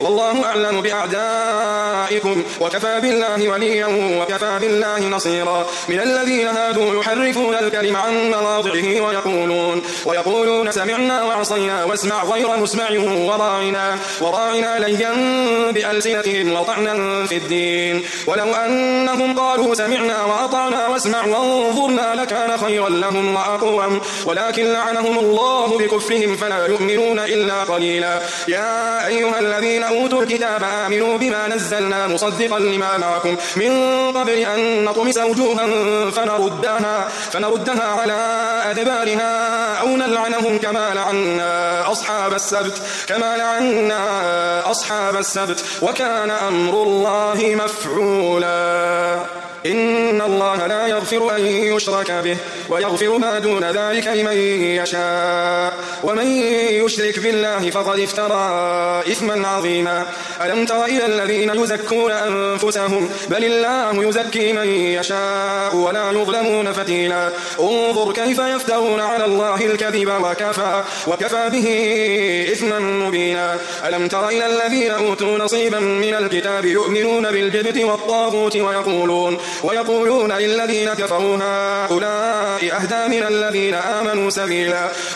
والله أعلم بأعدائكم وكفى بالله وليا وكفى بالله نصيرا. من الذين هادوا يحرفون الكلم عن مواضعه ويقولون سمعنا وعصينا واسمع غير مسمع وراعنا ليا بألسنتهم وطعنا في الدين. ولو أنهم قالوا سمعنا وأطعنا واسمع وانظرنا لكان خيرا لهم وأقوم، ولكن لعنهم الله بكفرهم فلا يؤمنون إلا قليلا. يا أيها الذين أوتوا الكتاب آمنوا بما نزلنا مصدقا لما معكم من قبل أن نطمس وجوها فنردها على أدبارها أو نلعنهم كما لعنا أصحاب السبت وكان أمر الله مفعولا. إن الله لا يغفر أن يشرك به ويغفر ما دون ذلك لمن يشاء، ومن يشرك بالله فقد افترى إثما عظيما. ألم تر إلى الذين يزكون أنفسهم بل الله يزكي من يشاء ولا يظلمون فتيلا. انظر كيف يفترون على الله الكذب وكفى به إثما مبينا. ألم تر إلى الذين أوتوا نصيبا من الكتاب يؤمنون بالجبت والطاغوت ويقولون للذين كفروا هؤلاء أهدى من الذين آمنوا سبيلا.